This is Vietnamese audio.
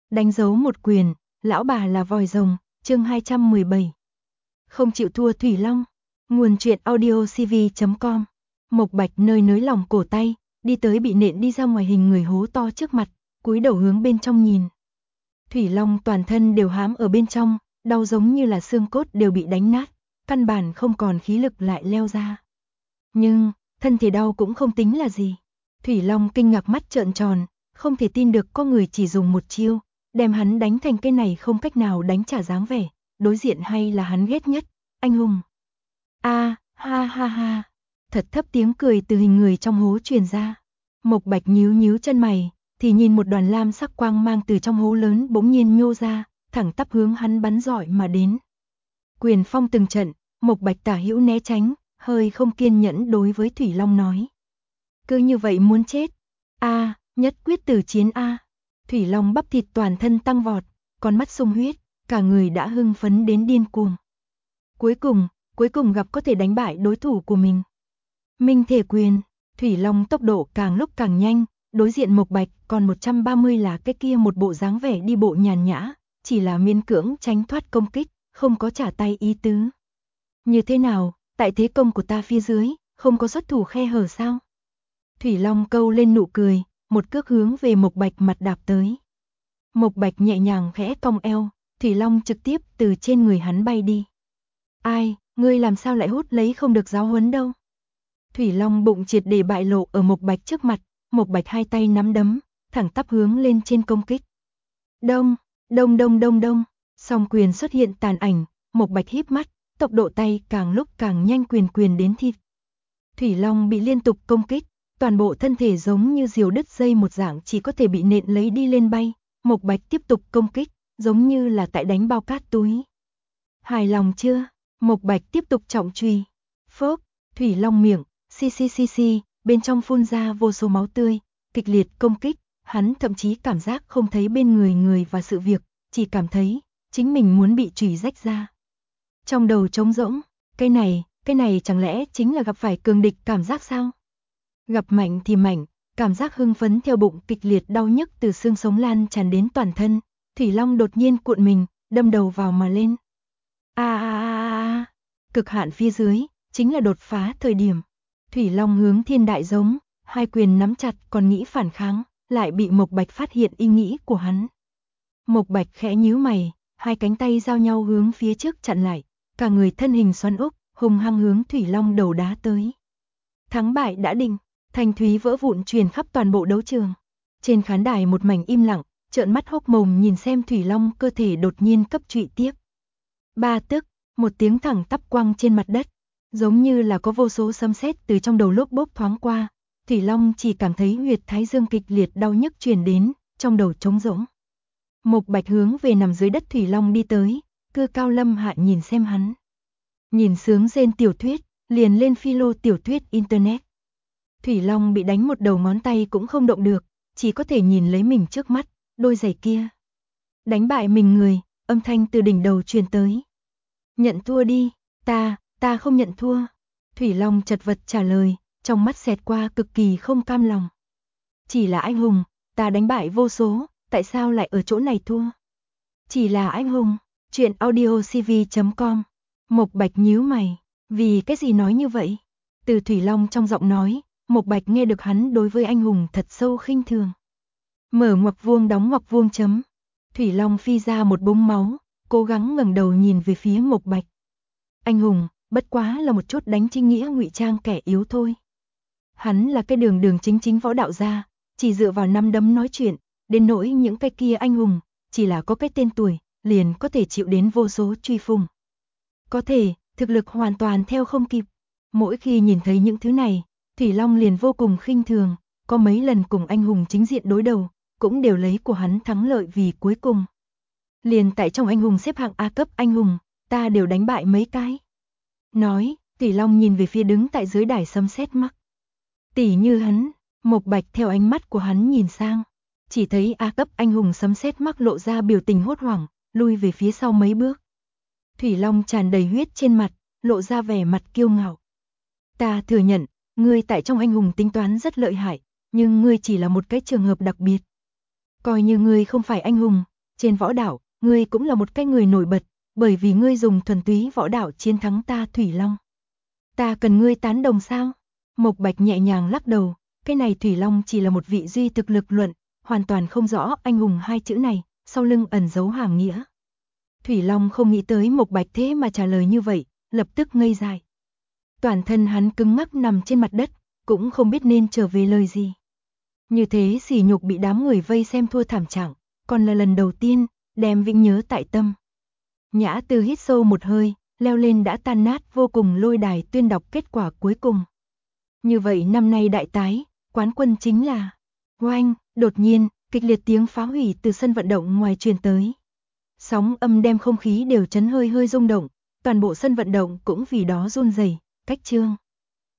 Đánh dấu một quyền, lão bà là vòi rồng, chương 217. Không chịu thua Thủy Long. Nguồn truyện audio cv.com. Mộc Bạch nơi nới lòng cổ tay, đi tới bị nện đi ra ngoài hình người hố to trước mặt, cúi đầu hướng bên trong nhìn. Thủy Long toàn thân đều hám ở bên trong, đau giống như là xương cốt đều bị đánh nát, căn bản không còn khí lực lại leo ra. Nhưng, thân thể đau cũng không tính là gì. Thủy Long kinh ngạc mắt trợn tròn, không thể tin được có người chỉ dùng một chiêu, đem hắn đánh thành cái này không cách nào đánh trả dáng vẻ, đối diện hay là hắn ghét nhất, anh hùng. A, ha ha ha. Thật thấp tiếng cười từ hình người trong hố truyền ra. Mộc Bạch nhíu nhíu chân mày, thì nhìn một đoàn lam sắc quang mang từ trong hố lớn bỗng nhiên nhô ra, thẳng tắp hướng hắn bắn giỏi mà đến. Quyền phong từng trận, Mộc Bạch tả hữu né tránh, hơi không kiên nhẫn đối với Thủy Long nói. Cứ như vậy muốn chết. A, nhất quyết tử chiến A. Thủy Long bắp thịt toàn thân tăng vọt, con mắt sung huyết, cả người đã hưng phấn đến điên cuồng. Cuối cùng gặp có thể đánh bại đối thủ của mình. Minh thể quyền, Thủy Long tốc độ càng lúc càng nhanh, đối diện Mộc Bạch còn 130 là cái kia một bộ dáng vẻ đi bộ nhàn nhã, chỉ là miễn cưỡng tránh thoát công kích, không có trả tay ý tứ. Như thế nào, tại thế công của ta phía dưới, không có xuất thủ khe hở sao? Thủy Long câu lên nụ cười, một cước hướng về Mộc Bạch mặt đạp tới. Mộc Bạch nhẹ nhàng khẽ cong eo, Thủy Long trực tiếp từ trên người hắn bay đi. Ai, ngươi làm sao lại hút lấy không được giáo huấn đâu? Thủy Long bụng triệt để bại lộ ở Mộc Bạch trước mặt, Mộc Bạch hai tay nắm đấm, thẳng tắp hướng lên trên công kích. Đông, đông đông đông đông, song quyền xuất hiện tàn ảnh, Mộc Bạch híp mắt, tốc độ tay càng lúc càng nhanh quyền đến thịt. Thủy Long bị liên tục công kích, toàn bộ thân thể giống như diều đứt dây một dạng chỉ có thể bị nện lấy đi lên bay, Mộc Bạch tiếp tục công kích, giống như là tại đánh bao cát túi. Hài lòng chưa? Mộc Bạch tiếp tục trọng truy. Phốc, Thủy Long miệng, xì, bên trong phun ra vô số máu tươi, kịch liệt công kích, hắn thậm chí cảm giác không thấy bên người và sự việc, chỉ cảm thấy chính mình muốn bị chùy rách ra. Trong đầu trống rỗng, cái này chẳng lẽ chính là gặp phải cường địch cảm giác sao? Gặp mạnh thì mạnh, cảm giác hưng phấn theo bụng kịch liệt đau nhức từ xương sống lan tràn đến toàn thân, Thủy Long đột nhiên cuộn mình, đâm đầu vào mà lên. Cực hạn phía dưới, chính là đột phá thời điểm. Thủy Long hướng thiên đại giống, hai quyền nắm chặt còn nghĩ phản kháng, lại bị Mộc Bạch phát hiện ý nghĩ của hắn. Mộc Bạch khẽ nhíu mày, hai cánh tay giao nhau hướng phía trước chặn lại, cả người thân hình xoắn úp, hung hăng hướng Thủy Long đầu đá tới. Thắng bại đã định, thanh thúy vỡ vụn truyền khắp toàn bộ đấu trường. Trên khán đài một mảnh im lặng, trợn mắt hốc mồm nhìn xem Thủy Long cơ thể đột nhiên cấp trụy tiếp. Ba tức, một tiếng thẳng tắp quăng trên mặt đất, giống như là có vô số sấm sét từ trong đầu lốp bốp thoáng qua, Thủy Long chỉ cảm thấy huyệt thái dương kịch liệt đau nhức truyền đến, trong đầu trống rỗng. Mộc Bạch hướng về nằm dưới đất Thủy Long đi tới, cư cao lâm hạ nhìn xem hắn. Nhìn sướng rên tiểu thuyết, liền lên philo tiểu thuyết internet. Thủy Long bị đánh một đầu ngón tay cũng không động được, chỉ có thể nhìn lấy mình trước mắt, đôi giày kia. Đánh bại mình người, âm thanh từ đỉnh đầu truyền tới. Nhận thua đi, ta không nhận thua. Thủy Long chật vật trả lời, trong mắt xẹt qua cực kỳ không cam lòng. Chỉ là anh hùng, ta đánh bại vô số, tại sao lại ở chỗ này thua? Chỉ là anh hùng, truyện audio cv.com. Mộc Bạch nhíu mày, vì cái gì nói như vậy? Từ Thủy Long trong giọng nói, Mộc Bạch nghe được hắn đối với anh hùng thật sâu khinh thường. Mở ngoặc vuông đóng ngoặc vuông chấm. Thủy Long phi ra một búng máu, cố gắng ngẩng đầu nhìn về phía Mộc Bạch. Anh hùng, bất quá là một chút đánh chính nghĩa ngụy trang kẻ yếu thôi. Hắn là cái đường chính võ đạo gia, chỉ dựa vào năm đấm nói chuyện, đến nỗi những cái kia anh hùng, chỉ là có cái tên tuổi, liền có thể chịu đến vô số truy phùng. Có thể, thực lực hoàn toàn theo không kịp. Mỗi khi nhìn thấy những thứ này, Thủy Long liền vô cùng khinh thường, có mấy lần cùng anh hùng chính diện đối đầu, cũng đều lấy của hắn thắng lợi vì cuối cùng. Liền tại trong anh hùng xếp hạng A cấp anh hùng, ta đều đánh bại mấy cái. Nói, Thủy Long nhìn về phía đứng tại dưới đài sấm sét mắc. Tỷ như hắn, Mộc Bạch theo ánh mắt của hắn nhìn sang, chỉ thấy A cấp anh hùng sấm sét mắc lộ ra biểu tình hốt hoảng, lui về phía sau mấy bước. Thủy Long tràn đầy huyết trên mặt, lộ ra vẻ mặt kiêu ngạo. Ta thừa nhận, ngươi tại trong anh hùng tính toán rất lợi hại, nhưng ngươi chỉ là một cái trường hợp đặc biệt. Coi như ngươi không phải anh hùng, Trên võ đạo, ngươi cũng là một cái người nổi bật, bởi vì ngươi dùng thuần túy võ đạo chiến thắng ta Thủy Long. Ta cần ngươi tán đồng sao? Mộc Bạch nhẹ nhàng lắc đầu, cái này Thủy Long chỉ là một vị duy thực lực luận, hoàn toàn không rõ anh hùng hai chữ này, sau lưng ẩn giấu hàm nghĩa. Thủy Long không nghĩ tới Mộc Bạch thế mà trả lời như vậy, lập tức ngây dại. Toàn thân hắn cứng ngắc nằm trên mặt đất, cũng không biết nên trở về lời gì. Như thế sỉ nhục bị đám người vây xem thua thảm trạng, còn là lần đầu tiên, đem vĩnh nhớ tại tâm. Nhã Tư hít sâu một hơi, leo lên đã tan nát vô cùng lôi đài tuyên đọc kết quả cuối cùng. Như vậy năm nay đại tái, quán quân chính là oanh, đột nhiên, kịch liệt tiếng phá hủy từ sân vận động ngoài truyền tới. Sóng âm đem không khí đều chấn hơi hơi rung động, toàn bộ sân vận động cũng vì đó run rẩy, cách trương.